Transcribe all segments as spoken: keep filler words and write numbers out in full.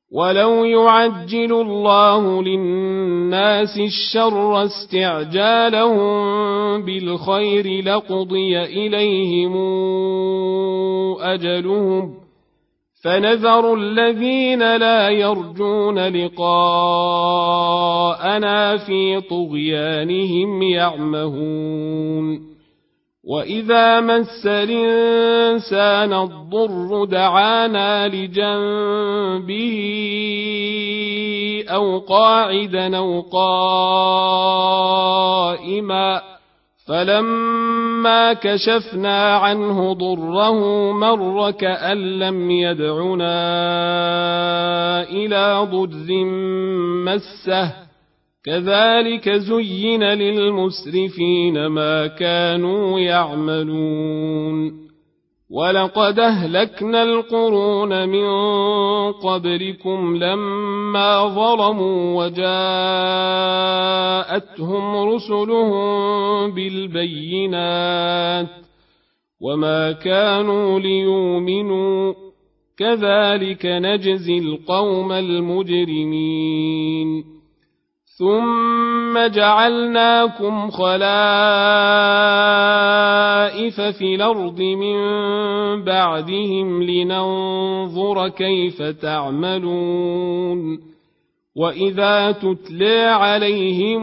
ولو يعجل الله للناس الشر استعجالهم بالخير لقضي إليهم أجلهم فنذر الذين لا يرجون لقاءنا في طغيانهم يعمهون وإذا مس الإنسان الضر دعانا لجنبه أو قاعدا أو قائما فلما كشفنا عنه ضره مر كأن لم يدعنا إلى ضر مسه كذلك زين للمسرفين ما كانوا يعملون ولقد أهلكنا القرون من قبلكم لما ظلموا وجاءتهم رسلهم بالبينات وما كانوا ليؤمنوا كذلك نجزي القوم المجرمين ثم جعلناكم خلائف في الأرض من بعدهم لننظر كيف تعملون وإذا تتلى عليهم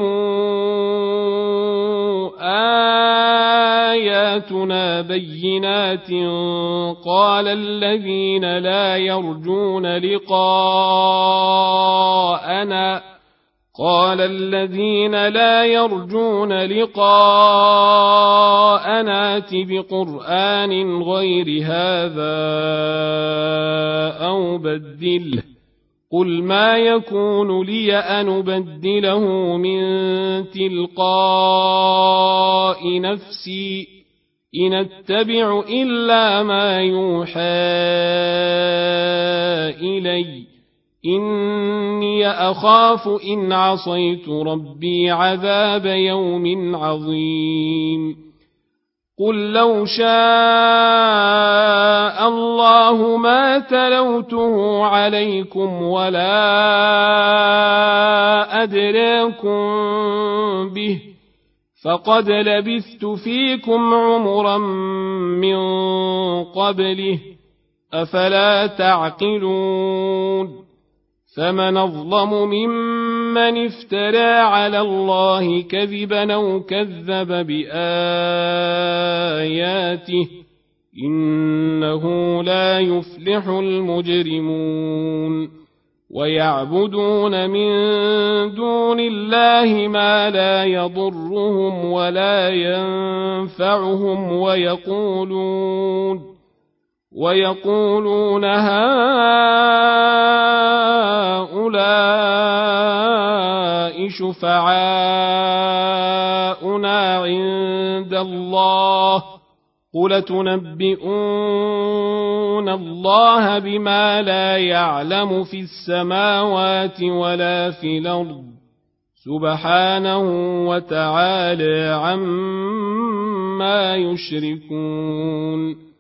آياتنا بينات قال الذين لا يرجون لقاءنا قال الذين لا يرجون لقاءنا ائت بقرآن غير هذا أو بدله قل ما يكون لي أن أبدله من تلقاء نفسي إن أتبع إلا ما يوحى إلي إني أخاف إن عصيت ربي عذاب يوم عظيم قل لو شاء الله ما تلوته عليكم ولا أدراكم به فقد لبثت فيكم عمرا من قبله أفلا تعقلون فمن أظلم ممن افترى على الله كذبا أو كذب بآياته إنه لا يفلح المجرمون ويعبدون من دون الله ما لا يضرهم ولا ينفعهم ويقولون ويقولون هؤلاء شفعاؤنا عند الله قل تنبئون الله بما لا يعلم في السماوات ولا في الأرض سبحانه وتعالى عما يشركون